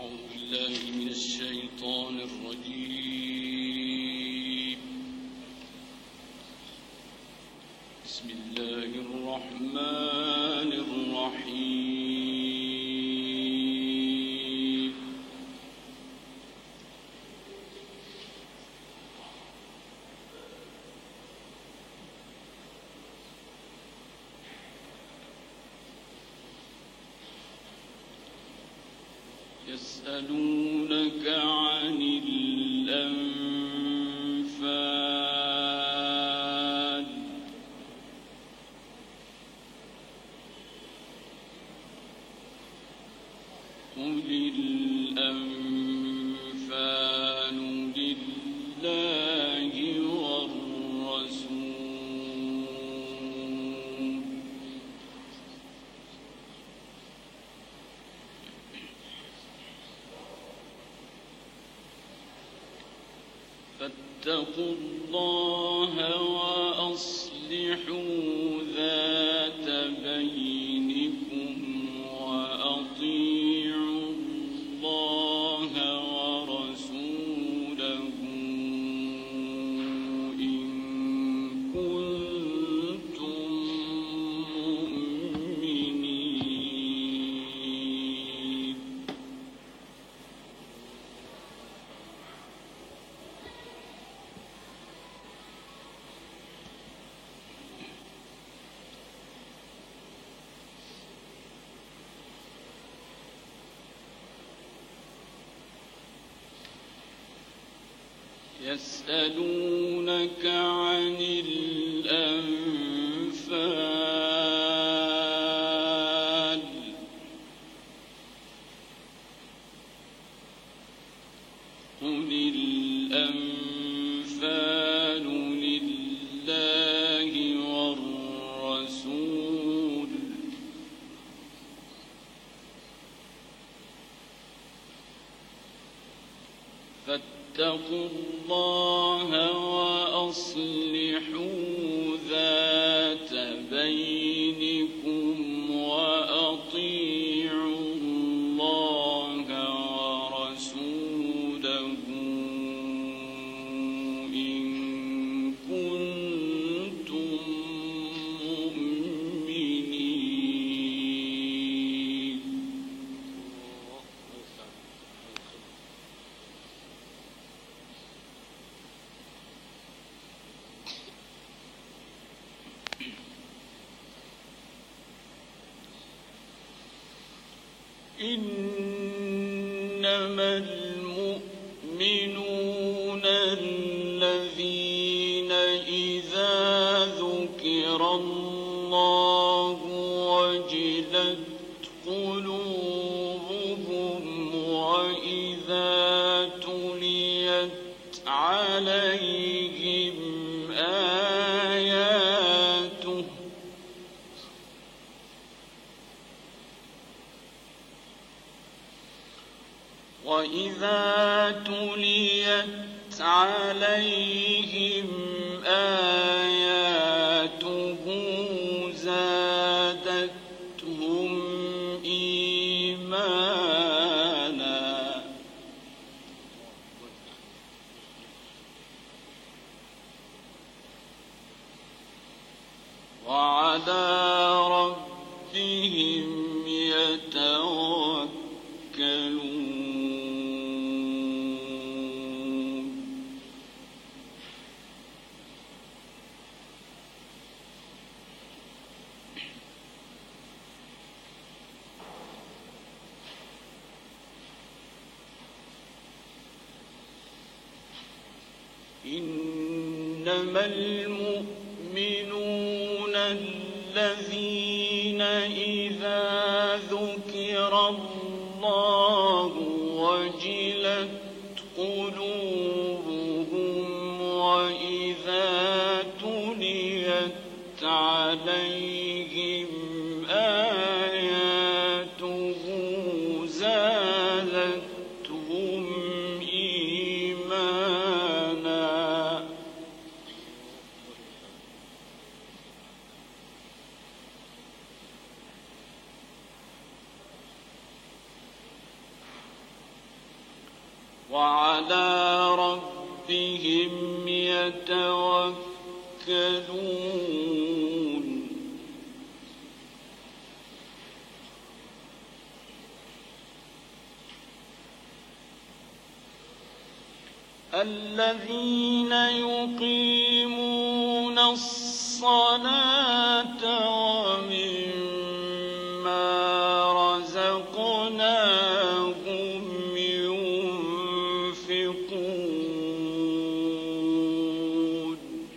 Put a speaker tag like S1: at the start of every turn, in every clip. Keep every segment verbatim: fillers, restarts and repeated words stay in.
S1: أعوذ بالله من الشيطان الرجيم. بسم الله الرحمن الرحيم. يسألونك عن الأنفال قل الأنفال لله والرسول فاتقوا الله وأصلحوا ذات بينكم وأطيعوا الله ورسوله إن كنتم مؤمنين. يسألونك عن الأنفال قل الأنفال لله والرسول فاتقوا الله وأصلحوا ذات بينكم وأطيعوا الله ورسوله إن كنتم مؤمنين. إنما المؤمنون الذين إذا ذكر الله وجلت قلوبهم وإذا تليت عليهم آياته وإذا تليت عليهم آياته زادتهم إيمانا وعلى ربهم يتوكلون. إنما المؤمنون الذين إذا ذكر الله وجلت قلوبهم وإذا تليت عليهم آياته زادتهم إيمانا وعلى ربهم يتوكلون الذين يقيمون الصلاة ومما رزقناهم ينفقون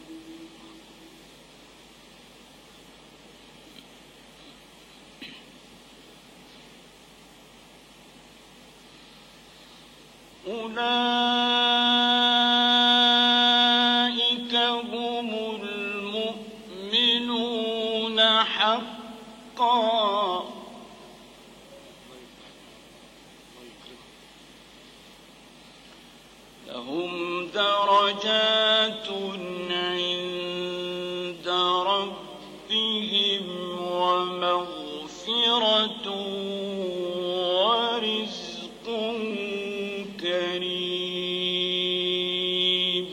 S1: أولئك هم المؤمنون حقا لهم درجات عند ربهم ومغفرة ورزق كريم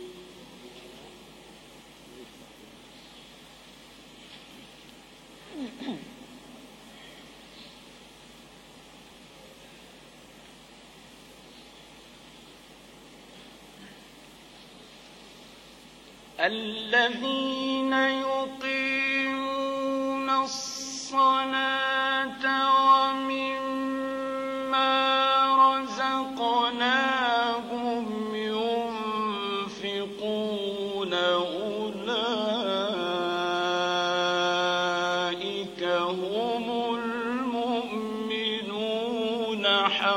S1: الذين يقيمون الصلاة ومما رزقناهم ينفقون أولئك هم المؤمنون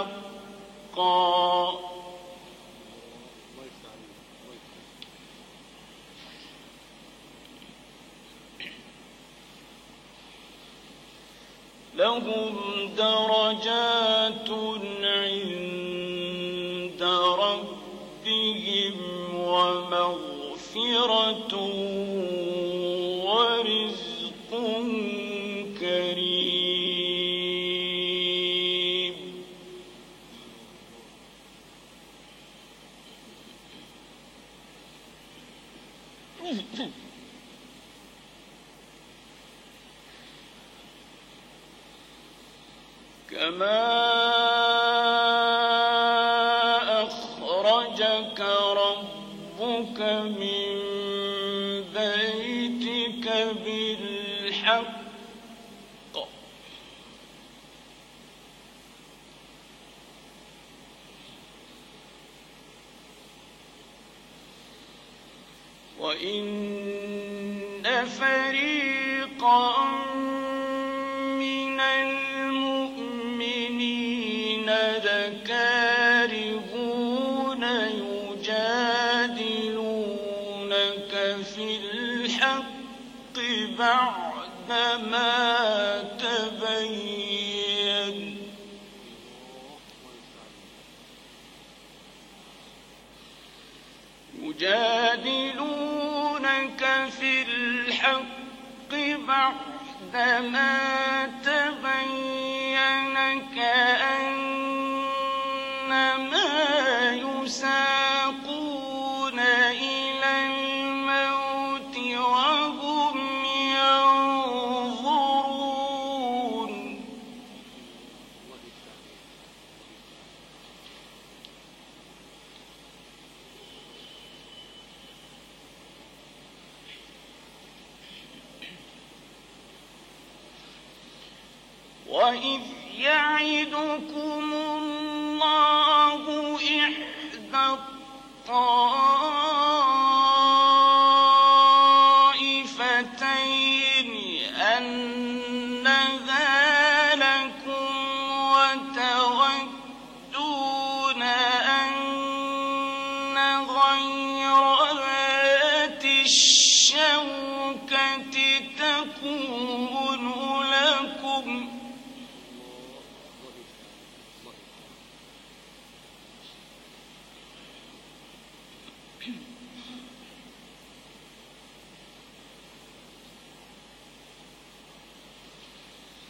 S1: حقا لهم درجات عند ربهم ومغفرة ورزق كريم كما أخرجك ربك من بيتك بالحق وإن فريقا من المؤمنين لكارهون يجادلونك في الحق بعدما تبين يجادلونك في الحق بعدما تبين كأنما يساقون إلى الموت وهم ينظرون وإذ يعدكم الله إحدى الطائفتين أنها لكم وتودون أن غير ذات الشوكة تكون لكم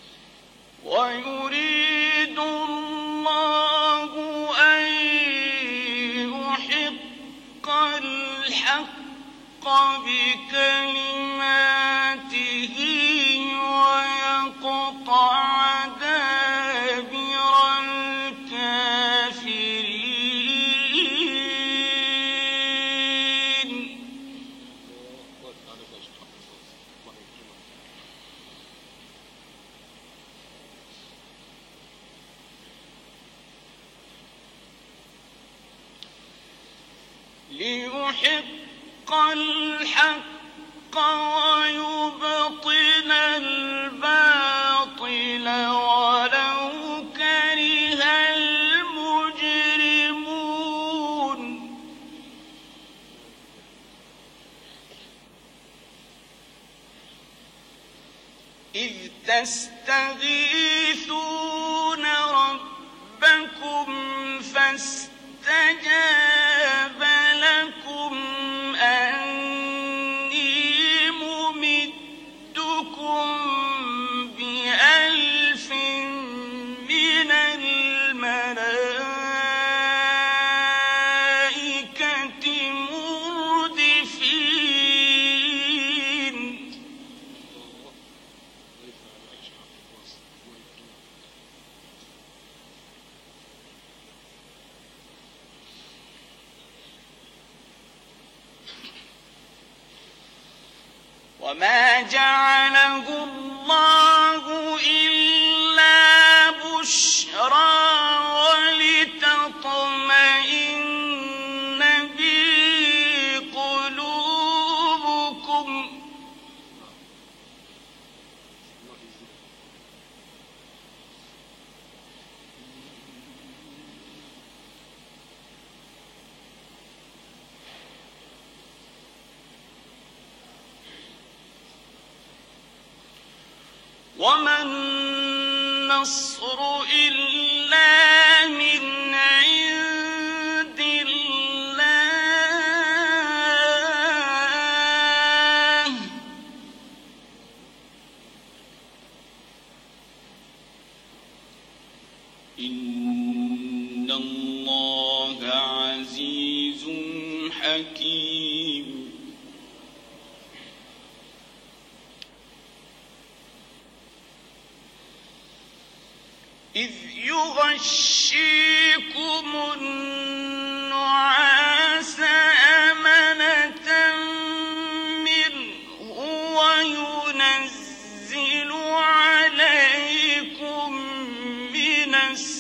S1: ويريد الله أن بكلماته ويقطع دابر الكافرين. ليحق الحق ويبطل الباطل ولو كره المجرمون. إذ تستغيثون ربكم فاستجاب لكم أني ممدكم بألف من الملائكة مردفين. وما جعله الله إلا بشرى ولتطمئن به قلوبكم. وما النصر إلا من عند الله. إن الله عزيز حكيم. إذ يغشيكم النعاس أمنة منه وينزل عليكم من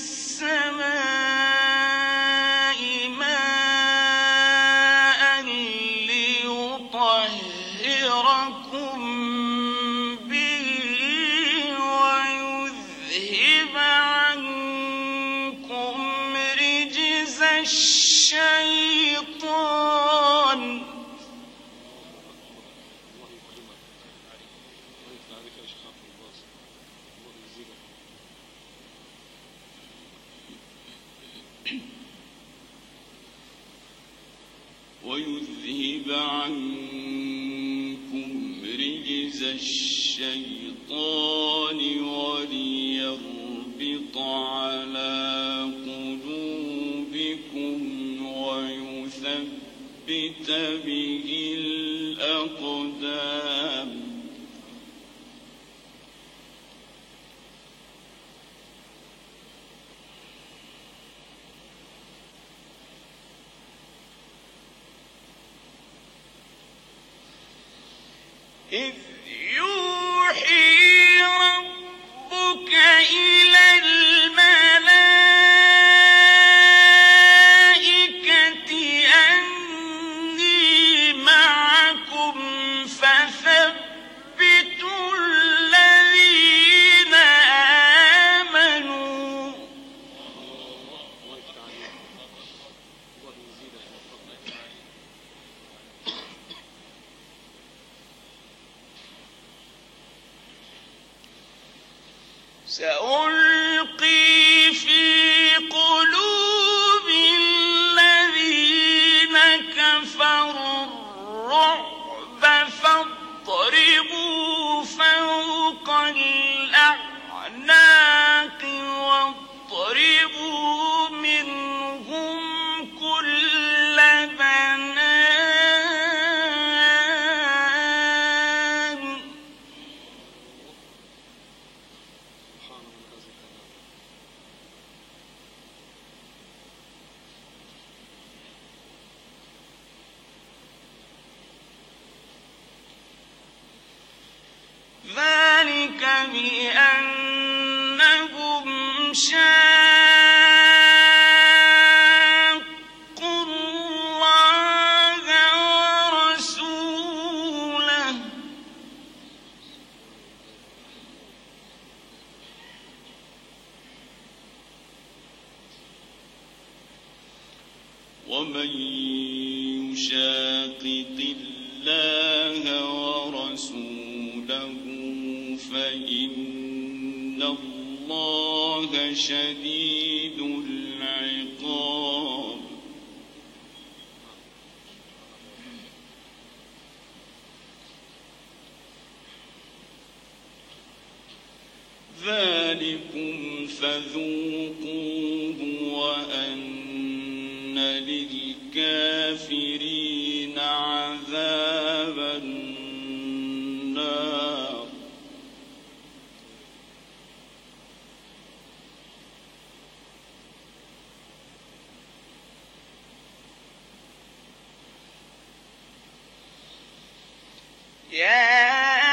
S1: السماء ماء ليطهركم به ويذهب عنكم رجز الشيطان. ويذهب عنكم رجز الشيطان وليربط على قلوبكم ويثبت به الأقدام. إذ يوحي ربك إلى الملائكة أني معكم فثبتوا الذين آمنوا. سألقي في قلوب الذين كفروا الرعب فاضربوا فوق الأعناق واضربوا منهم كل بنان.
S2: ومن يشاقق الله ورسوله فإن الله شديد العقاب. ذلكم فذوقوه وأن للكافرين عذاب النار.
S1: يا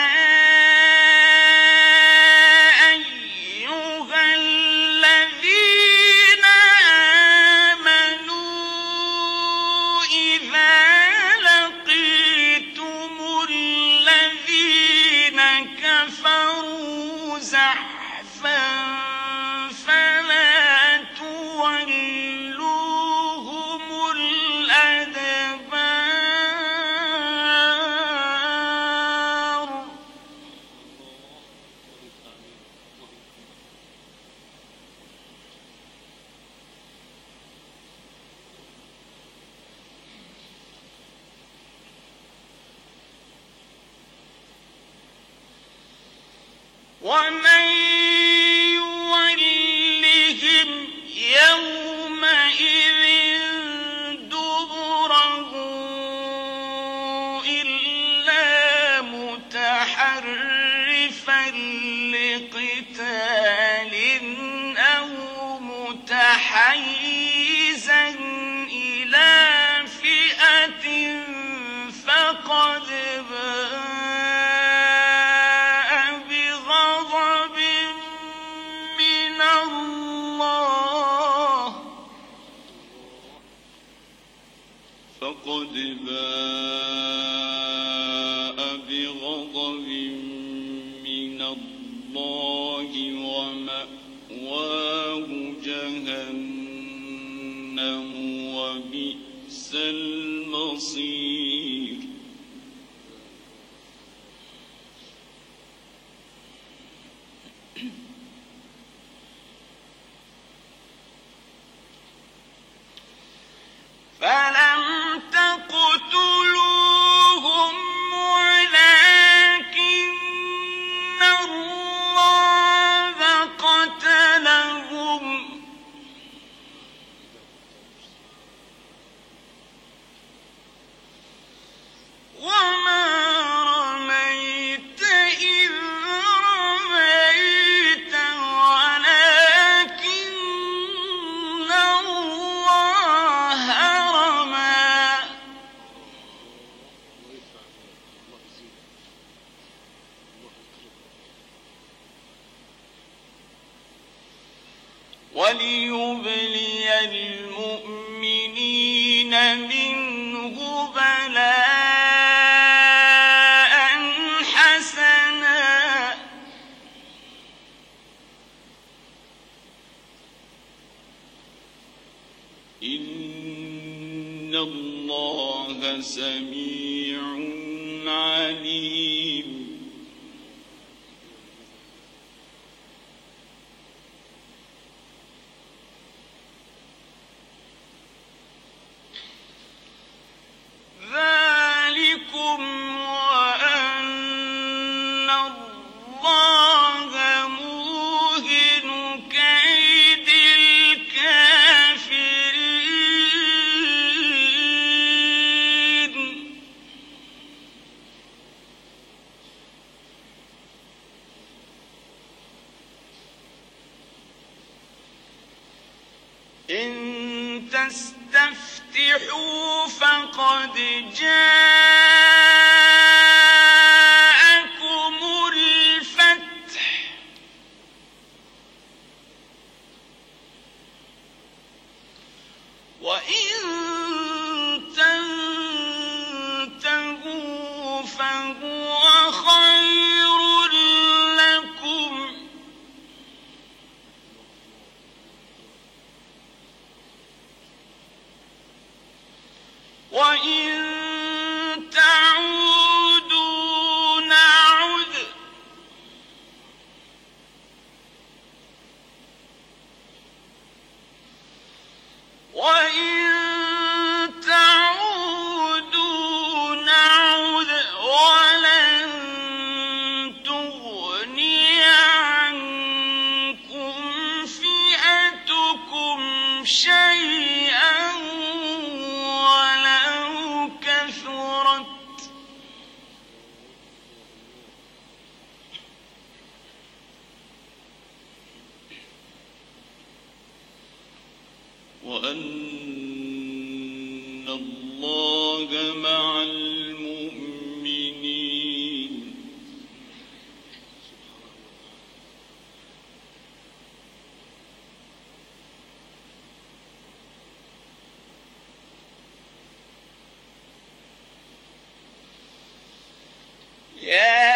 S1: ومن يولهم يومئذ دبره إلا متحرفا لقتال أو متحيزا إلى فئة فقد
S2: فقد باء بغضب من الله ومأواه جهنم وبئس المصير.
S1: فلم تقتلوهم ولكن الله قتلهم وما رميت إذ رميت ولكن الله رمى وليبلي المؤمنين منه بلاء حسنا
S2: إن الله سميع عليم.
S1: ذلكم وأن الله موهن كيد الكافرين. إن تستفتحوا فقد جاءكم الفتح وإن تنتهوا فهو خير لكم وإن تعودوا نعد وإن تعودوا نعد ولن تغني عنكم فئتكم شيئا ولو كثرت
S2: وأن الله مع المؤمنين
S1: يا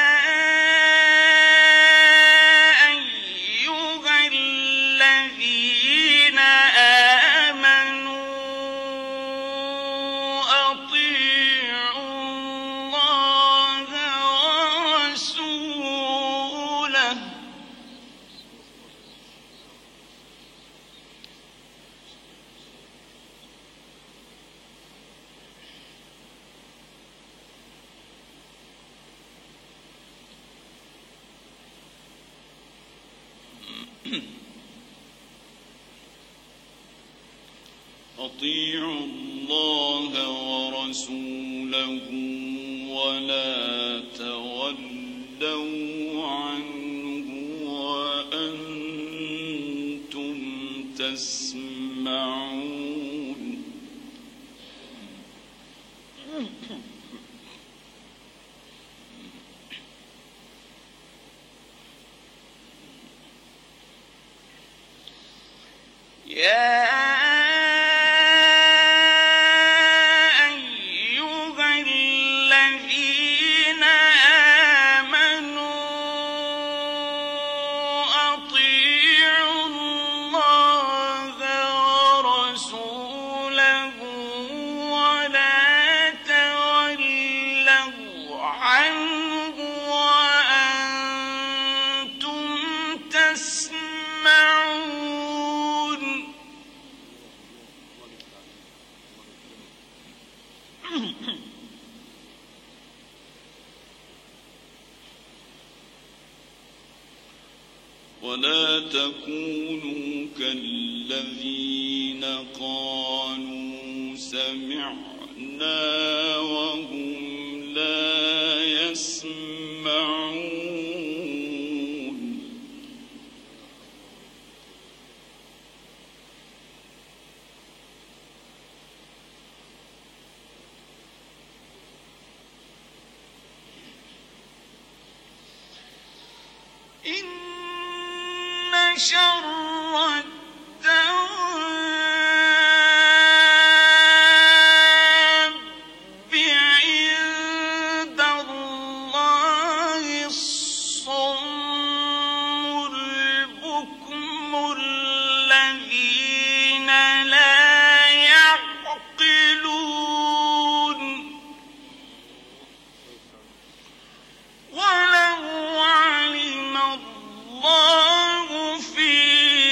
S2: أطيعوا الله ورسوله ولا تولوا عنه وأنتم تسمعون
S1: يا
S2: ولا تكونوا كالذين قالوا سمعنا وهم لا يسمعون
S1: إن شر الدواب عند الله الصم البكم الذين لا يعقلون ولو علم الله فيهم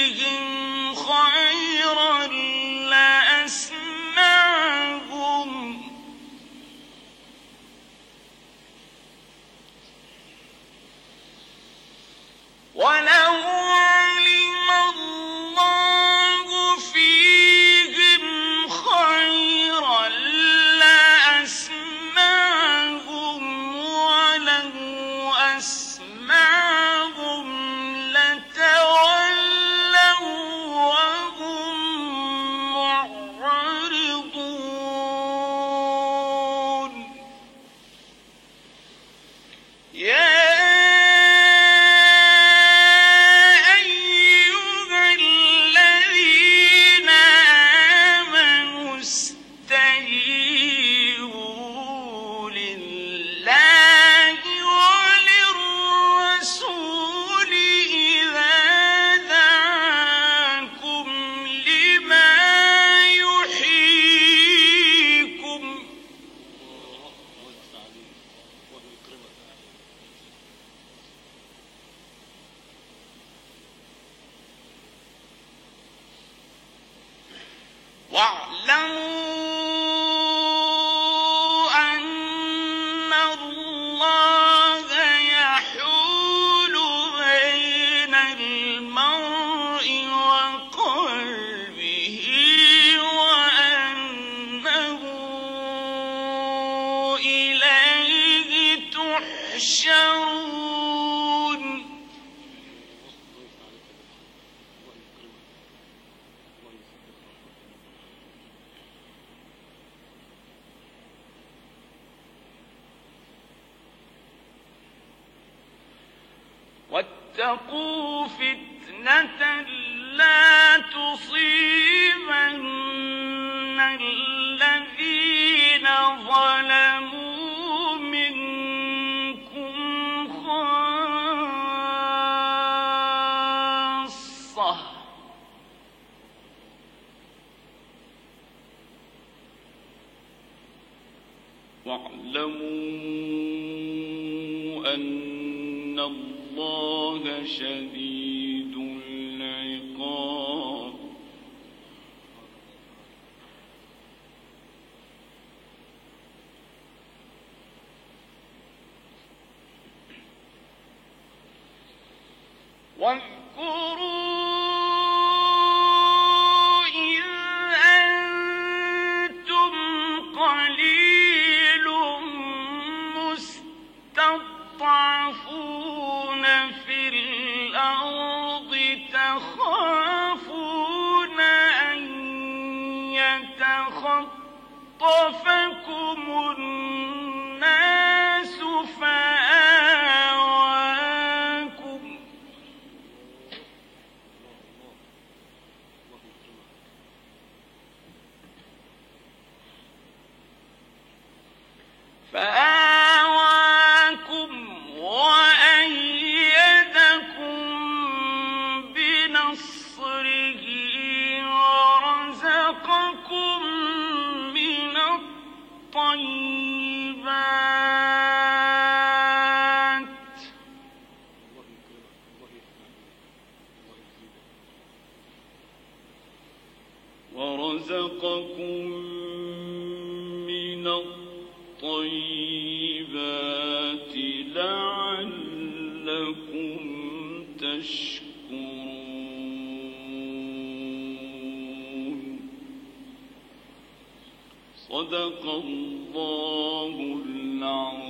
S1: واعلموا أن الله يحول بين المرء وقلبه وأنه إليه تحشرون. واتقوا فتنة لا تصيبن الذين ظلموا منكم خاصة واعلموا أن الله شديد العقاب. واذكروا إذ أنتم قليل مستضعفون في الأرض تخافون أن يتخطفكم الناس فآواكم فآواكم وأيدكم بنصره ورزقكم من الطيبات ورزقكم من الطيبات لعلكم تشكرون. صدق الله العظيم.